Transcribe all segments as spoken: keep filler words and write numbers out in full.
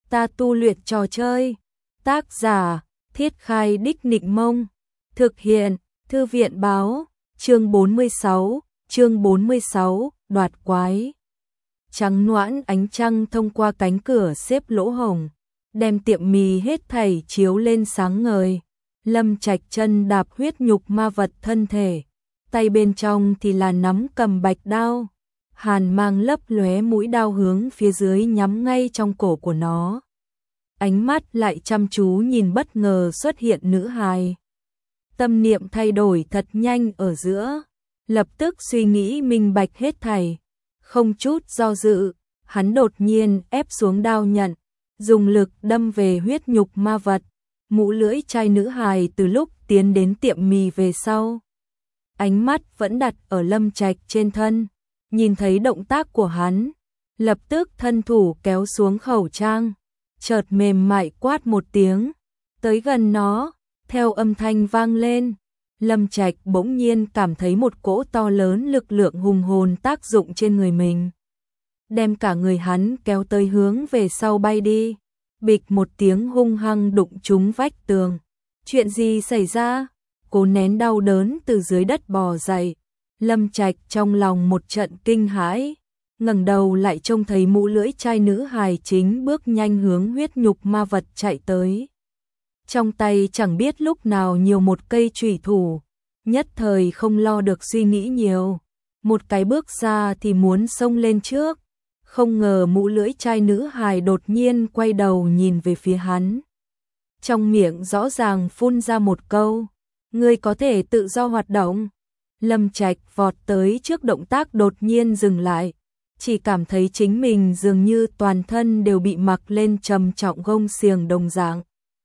ta tu luyện trò chơi. Tác giả, Thiết Khai Đích Nịnh Mông. Thực hiện, Thư viện Báo. Chương bốn mươi sáu, chương bốn mươi sáu, đoạt quái. Trắng noãn ánh trăng thông qua cánh cửa xếp lỗ hổng, đem tiệm mì hết thảy chiếu lên sáng ngời. Lâm Trạch chân đạp huyết nhục ma vật thân thể, tay bên trong thì là nắm cầm bạch đao. Hàn mang lấp lóe, mũi đao hướng phía dưới nhắm ngay trong cổ của nó. Ánh mắt lại chăm chú nhìn bất ngờ xuất hiện nữ hài. Tâm niệm thay đổi thật nhanh ở giữa, lập tức suy nghĩ minh bạch hết thảy. Không chút do dự, hắn đột nhiên ép xuống đao nhận, dùng lực đâm về huyết nhục ma vật. Mũ lưỡi trai nữ hài từ lúc tiến đến tiệm mì về sau, ánh mắt vẫn đặt ở Lâm Trạch trên thân. Nhìn thấy động tác của hắn, lập tức thân thủ kéo xuống khẩu trang, chợt mềm mại quát một tiếng, tới gần nó. Theo âm thanh vang lên, Lâm Trạch bỗng nhiên cảm thấy một cỗ to lớn lực lượng hùng hồn tác dụng trên người mình, đem cả người hắn kéo tới hướng về sau bay đi. Bịch một tiếng hung hăng đụng trúng vách tường. Chuyện gì xảy ra? Cố nén đau đớn từ dưới đất bò dậy. Lâm Trạch trong lòng một trận kinh hãi, ngẩng đầu lại trông thấy mũ lưỡi trai nữ hài chính bước nhanh hướng huyết nhục ma vật chạy tới. Trong tay chẳng biết lúc nào nhiều một cây chủy thủ, nhất thời không lo được suy nghĩ nhiều, một cái bước ra thì muốn xông lên trước. Không ngờ mũ lưỡi trai nữ hài đột nhiên quay đầu nhìn về phía hắn. Trong miệng rõ ràng phun ra một câu, ngươi có thể tự do hoạt động. Lâm Trạch vọt tới trước, động tác đột nhiên dừng lại, chỉ cảm thấy chính mình dường như toàn thân đều bị mặc lên trầm trọng gông xiềng đồng dạng.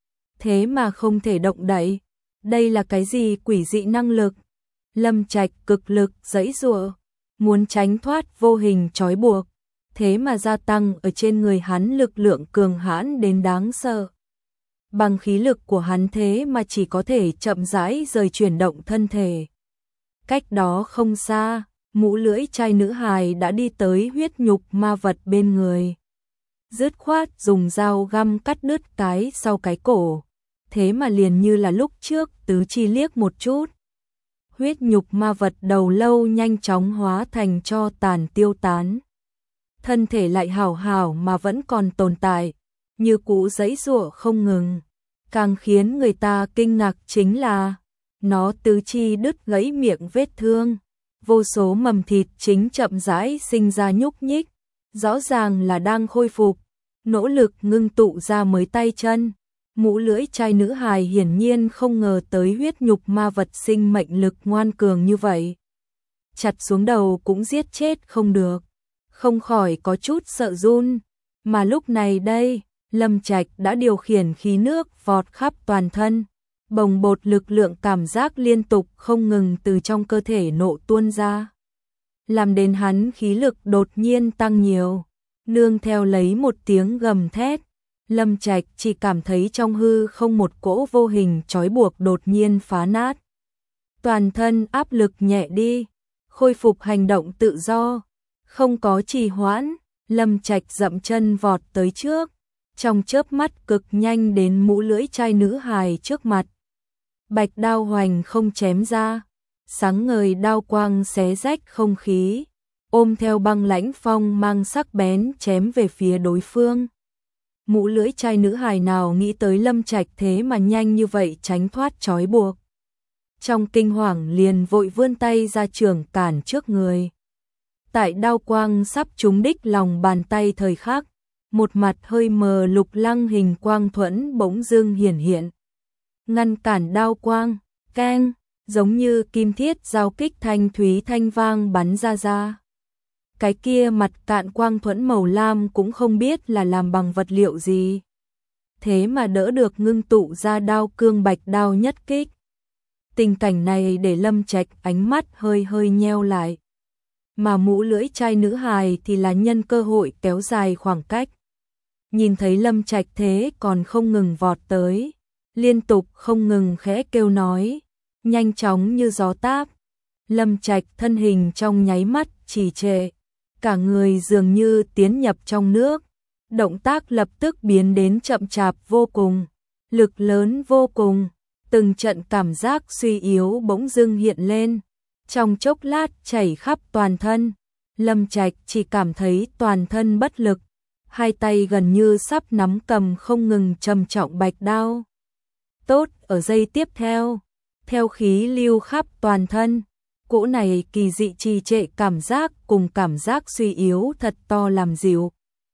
Thế mà không thể động đậy, đây là cái gì quỷ dị năng lực? Lâm Trạch cực lực giãy giụa, muốn tránh thoát vô hình trói buộc, thế mà gia tăng ở trên người hắn lực lượng cường hãn đến đáng sợ. Bằng khí lực của hắn thế mà chỉ có thể chậm rãi rời chuyển động thân thể. Cách đó không xa, mũ lưỡi trai nữ hài đã đi tới huyết nhục ma vật bên người. Dứt khoát dùng dao găm cắt đứt cái sau cái cổ, thế mà liền như là lúc trước tứ chi liếc một chút. Huyết nhục ma vật đầu lâu nhanh chóng hóa thành tro tàn tiêu tán. Thân thể lại hảo hảo mà vẫn còn tồn tại, như cũ giãy giụa không ngừng. Càng khiến người ta kinh ngạc chính là nó tứ chi đứt gãy miệng vết thương, vô số mầm thịt chính chậm rãi sinh ra nhúc nhích, rõ ràng là đang khôi phục, nỗ lực ngưng tụ ra mới tay chân. Mũ lưỡi trai nữ hài hiển nhiên không ngờ tới huyết nhục ma vật sinh mệnh lực ngoan cường như vậy. Chặt xuống đầu cũng giết chết không được, không khỏi có chút sợ run. Mà lúc này đây, Lâm Trạch đã điều khiển khí nước vọt khắp toàn thân, bồng bột lực lượng cảm giác liên tục không ngừng từ trong cơ thể nổ tuôn ra, làm đến hắn khí lực đột nhiên tăng nhiều. Nương theo lấy một tiếng gầm thét, Lâm Trạch chỉ cảm thấy trong hư không một cỗ vô hình trói buộc đột nhiên phá nát. Toàn thân áp lực nhẹ đi, khôi phục hành động tự do, không có trì hoãn. Lâm Trạch dậm chân vọt tới trước, trong chớp mắt cực nhanh đến mũ lưỡi trai nữ hài trước mặt. Bạch đao hoành không chém ra, sáng ngời đao quang xé rách không khí, ôm theo băng lãnh phong mang sắc bén chém về phía đối phương. Mũ lưỡi trai nữ hài nào nghĩ tới Lâm Trạch thế mà nhanh như vậy tránh thoát trói buộc. Trong kinh hoàng liền vội vươn tay ra trường cản trước người. Tại đao quang sắp trúng đích lòng bàn tay thời khắc, một mặt hơi mờ lục lăng hình quang thuẫn bỗng dưng hiển hiện, ngăn cản đao quang. Keng, giống như kim thiết giao kích thanh thúy thanh vang bắn ra ra. Cái kia mặt cạn quang thuẫn màu lam cũng không biết là làm bằng vật liệu gì, thế mà đỡ được ngưng tụ ra đao cương bạch đao nhất kích. Tình cảnh này để Lâm Trạch ánh mắt hơi hơi nheo lại, mà mũ lưỡi trai nữ hài thì là nhân cơ hội kéo dài khoảng cách. Nhìn thấy Lâm Trạch thế còn không ngừng vọt tới, liên tục không ngừng khẽ kêu nói, nhanh chóng như gió táp. Lâm Trạch thân hình trong nháy mắt trì trệ, cả người dường như tiến nhập trong nước, động tác lập tức biến đến chậm chạp vô cùng, lực lớn vô cùng, từng trận cảm giác suy yếu bỗng dưng hiện lên, trong chốc lát chảy khắp toàn thân. Lâm Trạch chỉ cảm thấy toàn thân bất lực, hai tay gần như sắp nắm cầm không ngừng trầm trọng bạch đao. Tốt, ở giây tiếp theo, theo khí lưu khắp toàn thân, cỗ này kỳ dị trì trệ cảm giác cùng cảm giác suy yếu thật to làm dịu.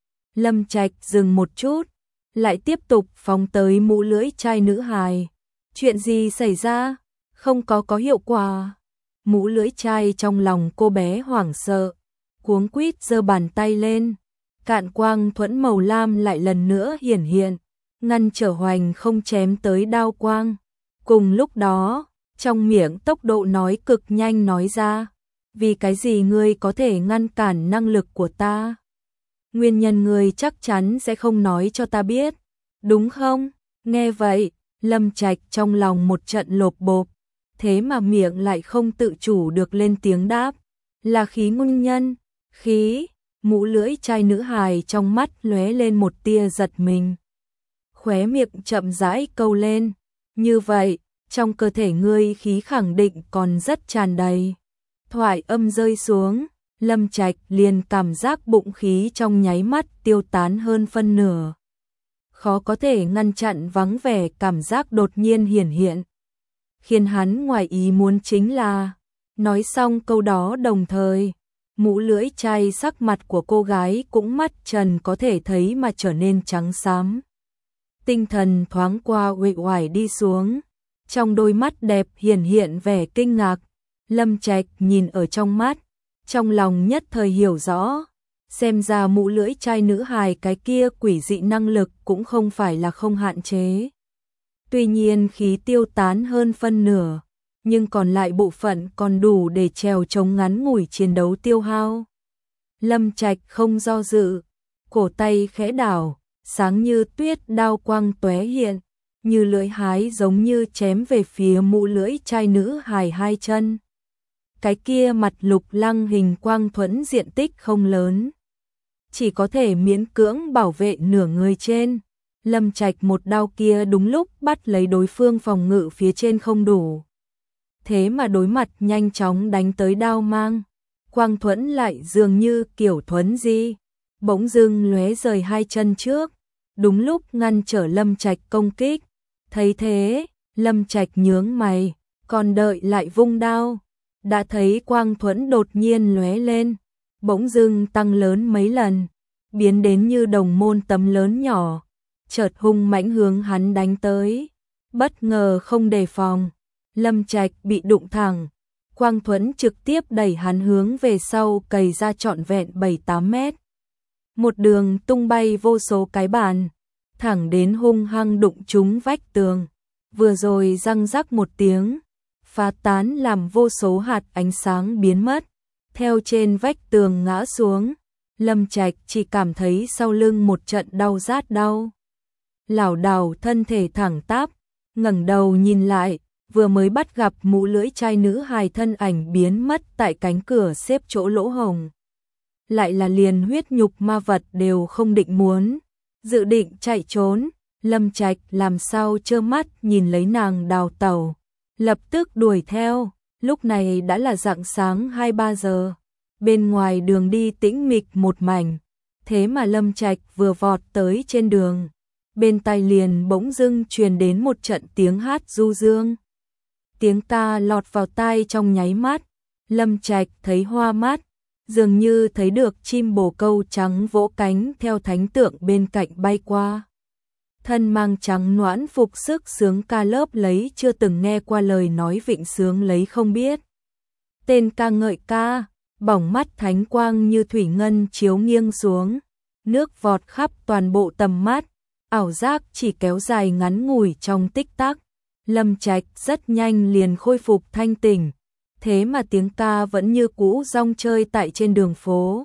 Lâm Trạch dừng một chút, lại tiếp tục phóng tới mũ lưỡi trai nữ hài. Chuyện gì xảy ra? Không có có hiệu quả. Mũ lưỡi trai trong lòng cô bé hoảng sợ, cuống quýt giơ bàn tay lên. Cạn quang thuẫn màu lam lại lần nữa hiển hiện, ngăn trở Hoành không chém tới đao quang. Cùng lúc đó, trong miệng tốc độ nói cực nhanh nói ra, vì cái gì ngươi có thể ngăn cản năng lực của ta? Nguyên nhân ngươi chắc chắn sẽ không nói cho ta biết, đúng không? Nghe vậy, Lâm Trạch trong lòng một trận lột bột, thế mà miệng lại không tự chủ được lên tiếng đáp, là khí nguyên nhân. Khí? Mũ lưỡi trai nữ hài trong mắt lóe lên một tia giật mình. Khóe miệng chậm rãi câu lên, như vậy, trong cơ thể ngươi khí khẳng định còn rất tràn đầy. Thoại âm rơi xuống, Lâm Trạch liền cảm giác bụng khí trong nháy mắt tiêu tán hơn phân nửa. Khó có thể ngăn chặn vắng vẻ cảm giác đột nhiên hiển hiện. Khiến hắn ngoài ý muốn chính là, nói xong câu đó đồng thời, mũ lưỡi trai sắc mặt của cô gái cũng mắt trần có thể thấy mà trở nên trắng xám. Tinh thần thoáng qua uể oải đi xuống, trong đôi mắt đẹp hiển hiện vẻ kinh ngạc. Lâm Trạch nhìn ở trong mắt, trong lòng nhất thời hiểu rõ, xem ra mũ lưỡi trai nữ hài cái kia quỷ dị năng lực cũng không phải là không hạn chế. Tuy nhiên khí tiêu tán hơn phân nửa, nhưng còn lại bộ phận còn đủ để trèo chống ngắn ngủi chiến đấu tiêu hao. Lâm Trạch không do dự, cổ tay khẽ đảo, sáng như tuyết đao quang tóe hiện, như lưỡi hái giống như chém về phía mũ lưỡi trai nữ hài hai chân. Cái kia mặt lục lăng hình quang thuẫn diện tích không lớn, chỉ có thể miễn cưỡng bảo vệ nửa người trên. Lâm Trạch một đao kia đúng lúc bắt lấy đối phương phòng ngự phía trên không đủ. Thế mà đối mặt nhanh chóng đánh tới đao mang, quang thuẫn lại dường như kiểu thuấn di, bỗng dưng lóe rời hai chân trước, đúng lúc ngăn trở Lâm Trạch công kích. Thấy thế, Lâm Trạch nhướng mày, còn đợi lại vung đao, đã thấy quang thuẫn đột nhiên lóe lên, bỗng dưng tăng lớn mấy lần, biến đến như đồng môn tấm lớn nhỏ, chợt hung mãnh hướng hắn đánh tới. Bất ngờ không đề phòng, Lâm Trạch bị đụng thẳng, quang thuẫn trực tiếp đẩy hắn hướng về sau cày ra trọn vẹn bảy tám mét. Một đường tung bay vô số cái bàn, thẳng đến hung hăng đụng trúng vách tường. Vừa rồi răng rắc một tiếng, phá tán làm vô số hạt ánh sáng biến mất, theo trên vách tường ngã xuống. Lâm Trạch chỉ cảm thấy sau lưng một trận đau rát đau. Lảo đảo thân thể thẳng tắp, ngẩng đầu nhìn lại, vừa mới bắt gặp mũ lưỡi trai nữ hài thân ảnh biến mất tại cánh cửa xếp chỗ lỗ hồng. Lại là liền huyết nhục ma vật đều không định muốn, dự định chạy trốn. Lâm Trạch làm sao trơ mắt nhìn lấy nàng đào tẩu, lập tức đuổi theo. Lúc này đã là rạng sáng hai ba giờ, bên ngoài đường đi tĩnh mịch một mảnh, thế mà Lâm Trạch vừa vọt tới trên đường, bên tai liền bỗng dưng truyền đến một trận tiếng hát du dương. Tiếng ca lọt vào tai trong nháy mắt, Lâm Trạch thấy hoa mắt, dường như thấy được chim bồ câu trắng vỗ cánh theo thánh tượng bên cạnh bay qua. Thân mang trắng noãn phục sức sướng ca lớp lấy chưa từng nghe qua lời nói vịnh sướng lấy không biết. Tên ca ngợi ca, bỏng mắt thánh quang như thủy ngân chiếu nghiêng xuống, nước vọt khắp toàn bộ tầm mắt, ảo giác chỉ kéo dài ngắn ngủi trong tích tắc. Lâm Trạch rất nhanh liền khôi phục thanh tỉnh, thế mà tiếng ca vẫn như cũ rong chơi tại trên đường phố.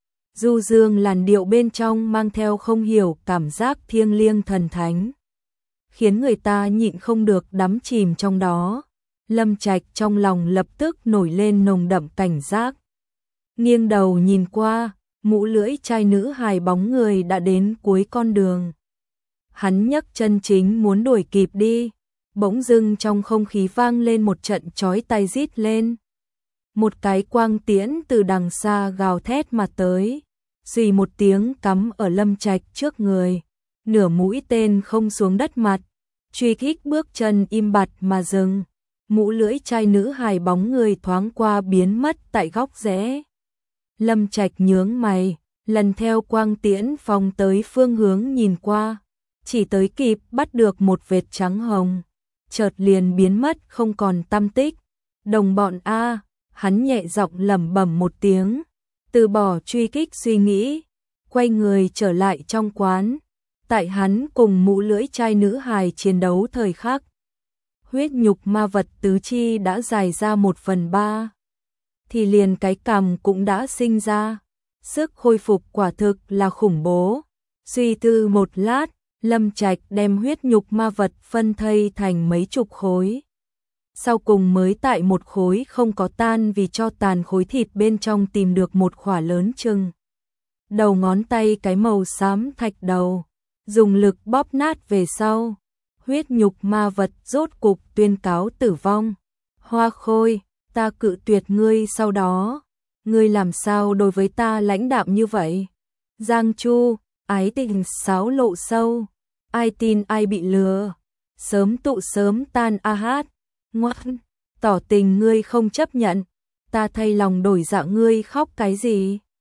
Du dương làn điệu bên trong mang theo không hiểu cảm giác thiêng liêng thần thánh, khiến người ta nhịn không được đắm chìm trong đó. Lâm Trạch trong lòng lập tức nổi lên nồng đậm cảnh giác. Nghiêng đầu nhìn qua, mũ lưỡi trai nữ hài bóng người đã đến cuối con đường. Hắn nhấc chân chính muốn đuổi kịp đi, bỗng dưng trong không khí vang lên một trận chói tai rít lên. Một cái quang tiễn từ đằng xa gào thét mà tới, xì một tiếng cắm ở Lâm Trạch trước người, nửa mũi tên không xuống đất mặt, truy kích bước chân im bặt mà dừng. Mũ lưỡi trai nữ hài bóng người thoáng qua biến mất tại góc rẽ. Lâm Trạch nhướng mày, lần theo quang tiễn phóng tới phương hướng nhìn qua, chỉ tới kịp bắt được một vệt trắng hồng, chợt liền biến mất không còn tăm tích. Đồng bọn a, hắn nhẹ giọng lẩm bẩm một tiếng, từ bỏ truy kích suy nghĩ, quay người trở lại trong quán. Tại hắn cùng mũ lưỡi trai nữ hài chiến đấu thời khắc, huyết nhục ma vật tứ chi đã dài ra một phần ba, thì liền cái cằm cũng đã sinh ra. Sức khôi phục quả thực là khủng bố. Suy tư một lát, Lâm Trạch đem huyết nhục ma vật phân thây thành mấy chục khối. Sau cùng mới tại một khối không có tan vì cho tàn khối thịt bên trong tìm được một khỏa lớn chừng đầu ngón tay cái màu xám thạch đầu, dùng lực bóp nát về sau. Huyết nhục ma vật rốt cục tuyên cáo tử vong. Hoa Khôi, ta cự tuyệt ngươi sau đó, ngươi làm sao đối với ta lãnh đạm như vậy? Giang Chu, ái tình sáo lộ sâu, ai tin ai bị lừa, sớm tụ sớm tan a hát, ngoan, tỏ tình ngươi không chấp nhận, ta thay lòng đổi dạ ngươi khóc cái gì?